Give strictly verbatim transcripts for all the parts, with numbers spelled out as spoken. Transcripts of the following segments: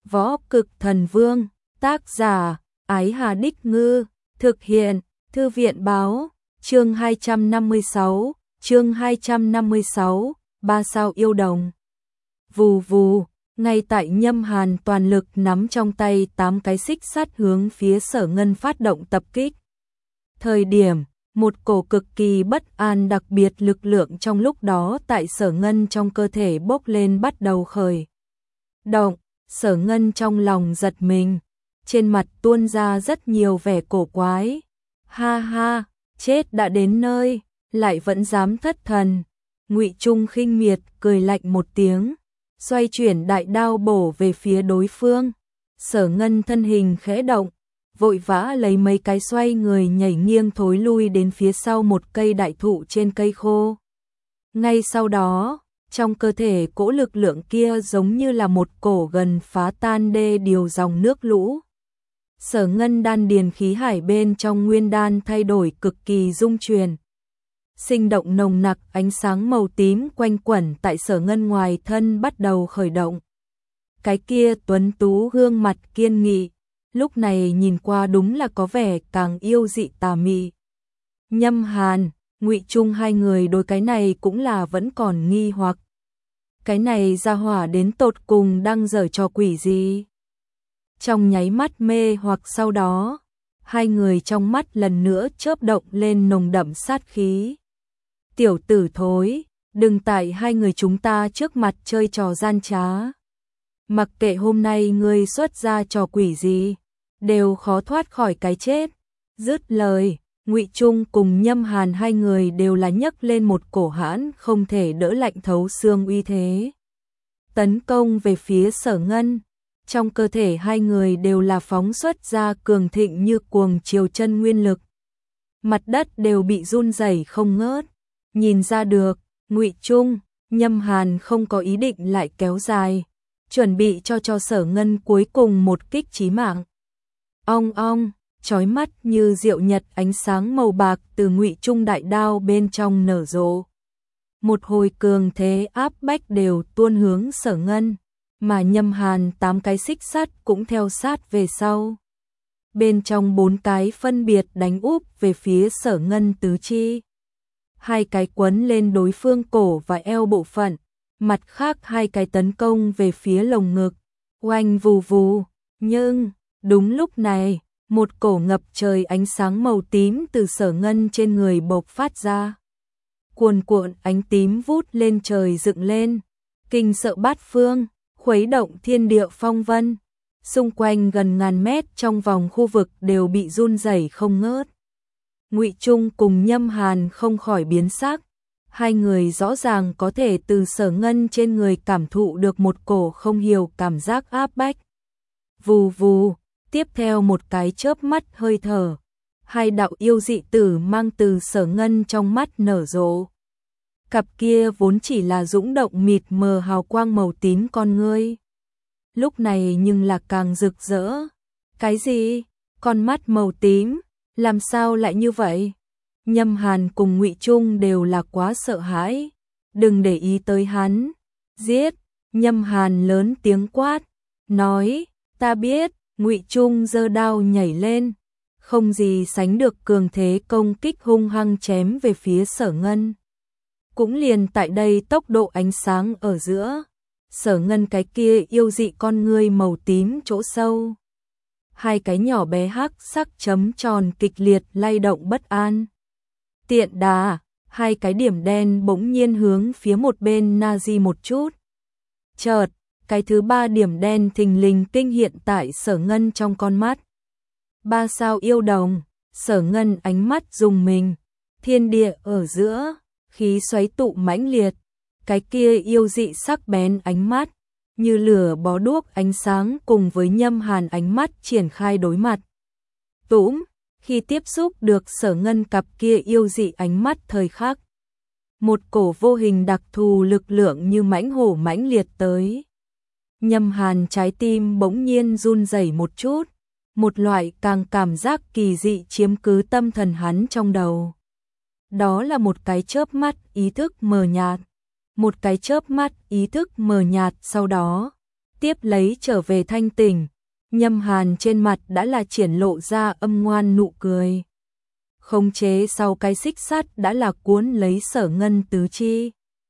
Võ Cực Thần Vương, tác giả, Ái Hà Đích Ngư, thực hiện, Thư viện Báo, chương hai trăm năm mươi sáu, chương hai trăm năm mươi sáu, ba sao yêu đồng. Vù vù, ngay tại Nhâm Hàn toàn lực nắm trong tay tám cái xích sắt hướng phía Sở Ngân phát động tập kích. Thời điểm, một cổ cực kỳ bất an đặc biệt lực lượng trong lúc đó tại Sở Ngân trong cơ thể bốc lên bắt đầu khởi động. Sở Ngân trong lòng giật mình, trên mặt tuôn ra rất nhiều vẻ cổ quái. Ha ha, chết đã đến nơi, lại vẫn dám thất thần. Ngụy Trung khinh miệt cười lạnh một tiếng, xoay chuyển đại đao bổ về phía đối phương. Sở Ngân thân hình khẽ động, vội vã lấy mấy cái xoay người nhảy nghiêng thối lui đến phía sau một cây đại thụ trên cây khô. Ngay sau đó, trong cơ thể cỗ lực lượng kia giống như là một cổ gần phá tan đê điều dòng nước lũ. Sở Ngân đan điền khí hải bên trong nguyên đan thay đổi cực kỳ dung truyền. Sinh động nồng nặc ánh sáng màu tím quanh quẩn tại Sở Ngân ngoài thân bắt đầu khởi động. Cái kia tuấn tú gương mặt kiên nghị, lúc này nhìn qua đúng là có vẻ càng yêu dị tà mị. Nhâm Hàn, Ngụy Trung hai người đối cái này cũng là vẫn còn nghi hoặc. Cái này ra hỏa đến tột cùng đang giở trò quỷ gì? Trong nháy mắt mê hoặc sau đó, hai người trong mắt lần nữa chớp động lên nồng đậm sát khí. Tiểu tử thối, đừng tại hai người chúng ta trước mặt chơi trò gian trá. Mặc kệ hôm nay ngươi xuất ra trò quỷ gì, đều khó thoát khỏi cái chết. Dứt lời, Ngụy Trung cùng Nhâm Hàn hai người đều là nhấc lên một cổ hãn không thể đỡ lạnh thấu xương uy thế. Tấn công về phía Sở Ngân, trong cơ thể hai người đều là phóng xuất ra cường thịnh như cuồng triều chân nguyên lực. Mặt đất đều bị run rẩy không ngớt, nhìn ra được, Ngụy Trung, Nhâm Hàn không có ý định lại kéo dài, chuẩn bị cho cho Sở Ngân cuối cùng một kích chí mạng. Ong ong, chói mắt như diệu nhật ánh sáng màu bạc từ Ngụy Trung đại đao bên trong nở rộ. Một hồi cường thế áp bách đều tuôn hướng Sở Ngân, mà Nhâm Hàn tám cái xích sắt cũng theo sát về sau. Bên trong bốn cái phân biệt đánh úp về phía Sở Ngân tứ chi. Hai cái quấn lên đối phương cổ và eo bộ phận, mặt khác hai cái tấn công về phía lồng ngực. Oanh vù vù, nhưng đúng lúc này, một cổ ngập trời ánh sáng màu tím từ Sở Ngân trên người bộc phát ra. Cuồn cuộn ánh tím vút lên trời dựng lên, kinh sợ bát phương, khuấy động thiên địa phong vân. Xung quanh gần ngàn mét trong vòng khu vực đều bị run rẩy không ngớt. Ngụy Trung cùng Nhâm Hàn không khỏi biến sắc, hai người rõ ràng có thể từ Sở Ngân trên người cảm thụ được một cổ không hiểu cảm giác áp bách. Vù vù, tiếp theo một cái chớp mắt hơi thở, hai đạo yêu dị tử mang từ Sở Ngân trong mắt nở rộ. Cặp kia vốn chỉ là dũng động mịt mờ hào quang màu tím con ngươi, lúc này nhưng là càng rực rỡ. Cái gì? Con mắt màu tím? Làm sao lại như vậy? Nhâm Hàn cùng Ngụy Trung đều là quá sợ hãi. Đừng để ý tới hắn. Giết! Nhâm Hàn lớn tiếng quát, nói, ta biết. Ngụy Trung giơ đao nhảy lên, không gì sánh được cường thế công kích hung hăng chém về phía Sở Ngân. Cũng liền tại đây tốc độ ánh sáng ở giữa, Sở Ngân cái kia yêu dị con ngươi màu tím chỗ sâu. Hai cái nhỏ bé hắc sắc chấm tròn kịch liệt lay động bất an. Tiện đà, hai cái điểm đen bỗng nhiên hướng phía một bên Nazi một chút. Chợt, cái thứ ba điểm đen thình lình kinh hiện tại Sở Ngân trong con mắt. Ba sao yêu đồng, Sở Ngân ánh mắt rùng mình, thiên địa ở giữa, khí xoáy tụ mãnh liệt, cái kia yêu dị sắc bén ánh mắt, như lửa bó đuốc ánh sáng cùng với Nhâm Hàn ánh mắt triển khai đối mặt. Tũm, khi tiếp xúc được Sở Ngân cặp kia yêu dị ánh mắt thời khắc, một cổ vô hình đặc thù lực lượng như mãnh hổ mãnh liệt tới. Nhâm Hàn trái tim bỗng nhiên run rẩy một chút, một loại càng cảm giác kỳ dị chiếm cứ tâm thần hắn trong đầu. Đó là một cái chớp mắt ý thức mờ nhạt, một cái chớp mắt ý thức mờ nhạt sau đó, tiếp lấy trở về thanh tỉnh. Nhâm Hàn trên mặt đã là triển lộ ra âm ngoan nụ cười. Khống chế sau cái xích sắt đã là cuốn lấy Sở Ngân tứ chi.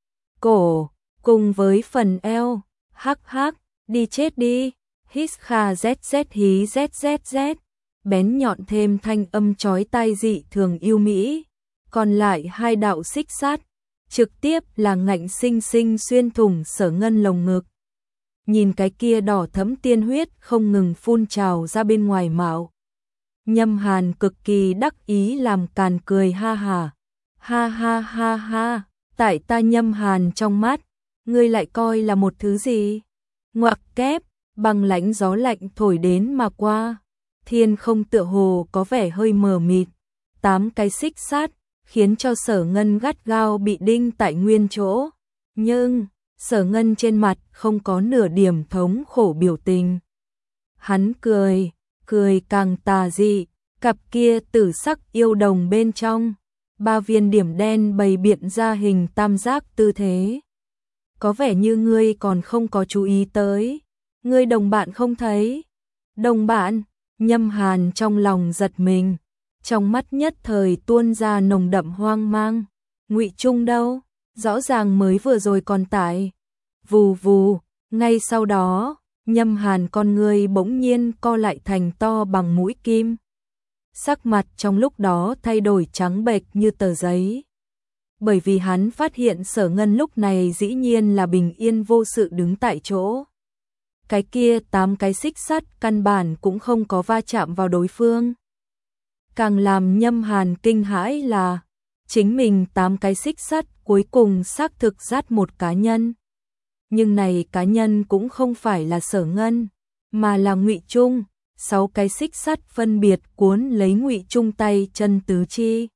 Cổ, cùng với phần eo, hắc hắc, đi chết đi, hít kha zz hí zzz, bén nhọn thêm thanh âm chói tai dị thường yêu mỹ. Còn lại hai đạo xích sắt, trực tiếp là ngạnh sinh sinh xuyên thủng Sở Ngân lồng ngực. Nhìn cái kia đỏ thẫm tiên huyết không ngừng phun trào ra bên ngoài mạo. Nhâm Hàn cực kỳ đắc ý làm càn cười ha ha. Ha ha ha ha, tại ta Nhâm Hàn trong mắt, ngươi lại coi là một thứ gì? Ngoặc kép, băng lãnh gió lạnh thổi đến mà qua. Thiên không tựa hồ có vẻ hơi mờ mịt. Tám cái xích sắt khiến cho Sở Ngân gắt gao bị đinh tại nguyên chỗ. Nhưng Sở Ngân trên mặt không có nửa điểm thống khổ biểu tình. Hắn cười, cười càng tà dị, cặp kia tử sắc yêu đồng bên trong, ba viên điểm đen bày biện ra hình tam giác tư thế. Có vẻ như ngươi còn không có chú ý tới, ngươi đồng bạn không thấy. Đồng bạn? Nhâm Hàn trong lòng giật mình, trong mắt nhất thời tuôn ra nồng đậm hoang mang. Ngụy Trung đâu? Rõ ràng mới vừa rồi còn tại. Vù vù, ngay sau đó, Nhâm Hàn con ngươi bỗng nhiên co lại thành to bằng mũi kim. Sắc mặt trong lúc đó thay đổi trắng bệch như tờ giấy. Bởi vì hắn phát hiện Sở Ngân lúc này dĩ nhiên là bình yên vô sự đứng tại chỗ. Cái kia tám cái xích sắt căn bản cũng không có va chạm vào đối phương. Càng làm Nhâm Hàn kinh hãi là chính mình tám cái xích sắt cuối cùng xác thực dắt một cá nhân. Nhưng này cá nhân cũng không phải là Sở Ngân, mà là Ngụy Trung. Sáu cái xích sắt phân biệt cuốn lấy Ngụy Trung tay chân tứ chi,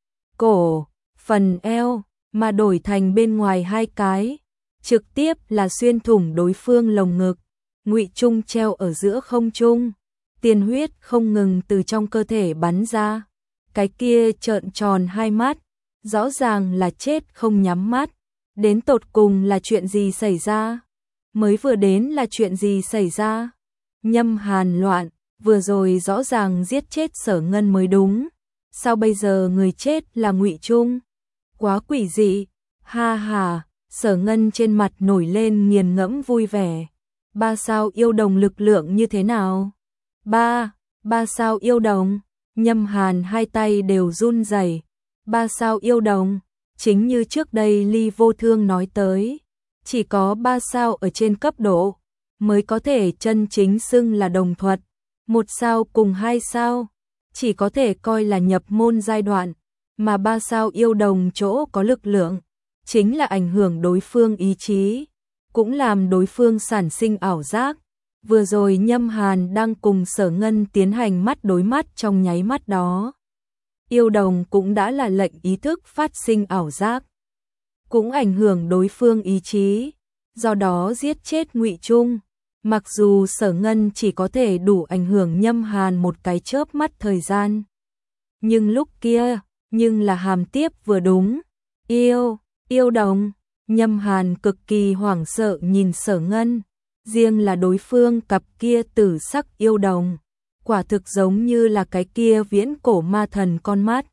cổ, phần eo, mà đổi thành bên ngoài hai cái, trực tiếp là xuyên thủng đối phương lồng ngực. Ngụy Trung treo ở giữa không trung, tiên huyết không ngừng từ trong cơ thể bắn ra. Cái kia trợn tròn hai mắt, rõ ràng là chết không nhắm mắt. Đến tột cùng là chuyện gì xảy ra? Mới vừa đến là chuyện gì xảy ra? Nhâm Hàn loạn, vừa rồi rõ ràng giết chết Sở Ngân mới đúng. Sao bây giờ người chết là Ngụy Trung? Quá quỷ dị. Ha ha, Sở Ngân trên mặt nổi lên nghiền ngẫm vui vẻ. Ba sao yêu đồng lực lượng như thế nào? Ba, ba sao yêu đồng. Nhâm Hàn hai tay đều run rẩy. Ba sao yêu đồng, chính như trước đây Ly Vô Thương nói tới, chỉ có ba sao ở trên cấp độ mới có thể chân chính xưng là đồng thuật. Một sao cùng hai sao chỉ có thể coi là nhập môn giai đoạn, mà ba sao yêu đồng chỗ có lực lượng chính là ảnh hưởng đối phương ý chí, cũng làm đối phương sản sinh ảo giác. Vừa rồi Nhâm Hàn đang cùng Sở Ngân tiến hành mắt đối mắt trong nháy mắt đó, yêu đồng cũng đã là lệnh ý thức phát sinh ảo giác, cũng ảnh hưởng đối phương ý chí, do đó giết chết Ngụy Trung. Mặc dù Sở Ngân chỉ có thể đủ ảnh hưởng Nhâm Hàn một cái chớp mắt thời gian, nhưng lúc kia, nhưng là hàm tiếp vừa đúng. Yêu, yêu đồng. Nhâm Hàn cực kỳ hoảng sợ nhìn Sở Ngân, riêng là đối phương cặp kia tử sắc yêu đồng, quả thực giống như là cái kia viễn cổ ma thần con mắt,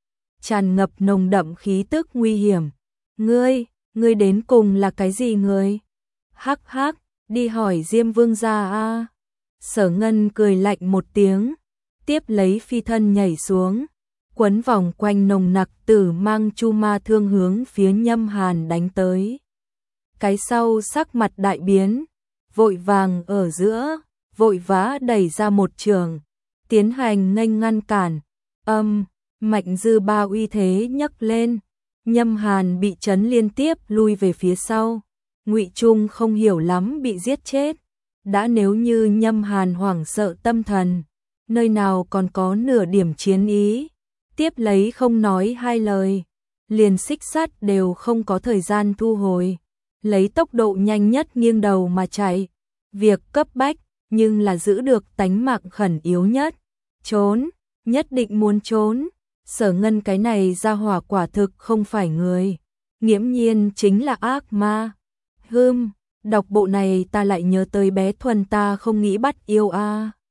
tràn ngập nồng đậm khí tức nguy hiểm. Ngươi, ngươi đến cùng là cái gì người? Hắc hắc, đi hỏi Diêm Vương gia a. Sở Ngân cười lạnh một tiếng, tiếp lấy phi thân nhảy xuống, quấn vòng quanh nồng nặc tử mang chu ma thương hướng phía Nhâm Hàn đánh tới. Cái sau sắc mặt đại biến, vội vàng ở giữa, vội vã đẩy ra một trường, tiến hành nghênh ngăn cản. Âm, mạnh dư ba uy thế nhấc lên, Nhâm Hàn bị chấn liên tiếp lui về phía sau. Ngụy Trung không hiểu lắm bị giết chết, đã nếu như Nhâm Hàn hoảng sợ tâm thần, nơi nào còn có nửa điểm chiến ý. Tiếp lấy không nói hai lời, liền xích sắt đều không có thời gian thu hồi, lấy tốc độ nhanh nhất nghiêng đầu mà chạy. Việc cấp bách, nhưng là giữ được tánh mạng khẩn yếu nhất. Trốn, nhất định muốn trốn. Sở Ngân cái này ra hỏa quả thực không phải người, nghiễm nhiên chính là ác ma. Hừm, Đọc bộ này ta lại nhớ tới bé Thuần, ta không nghĩ bắt yêu a.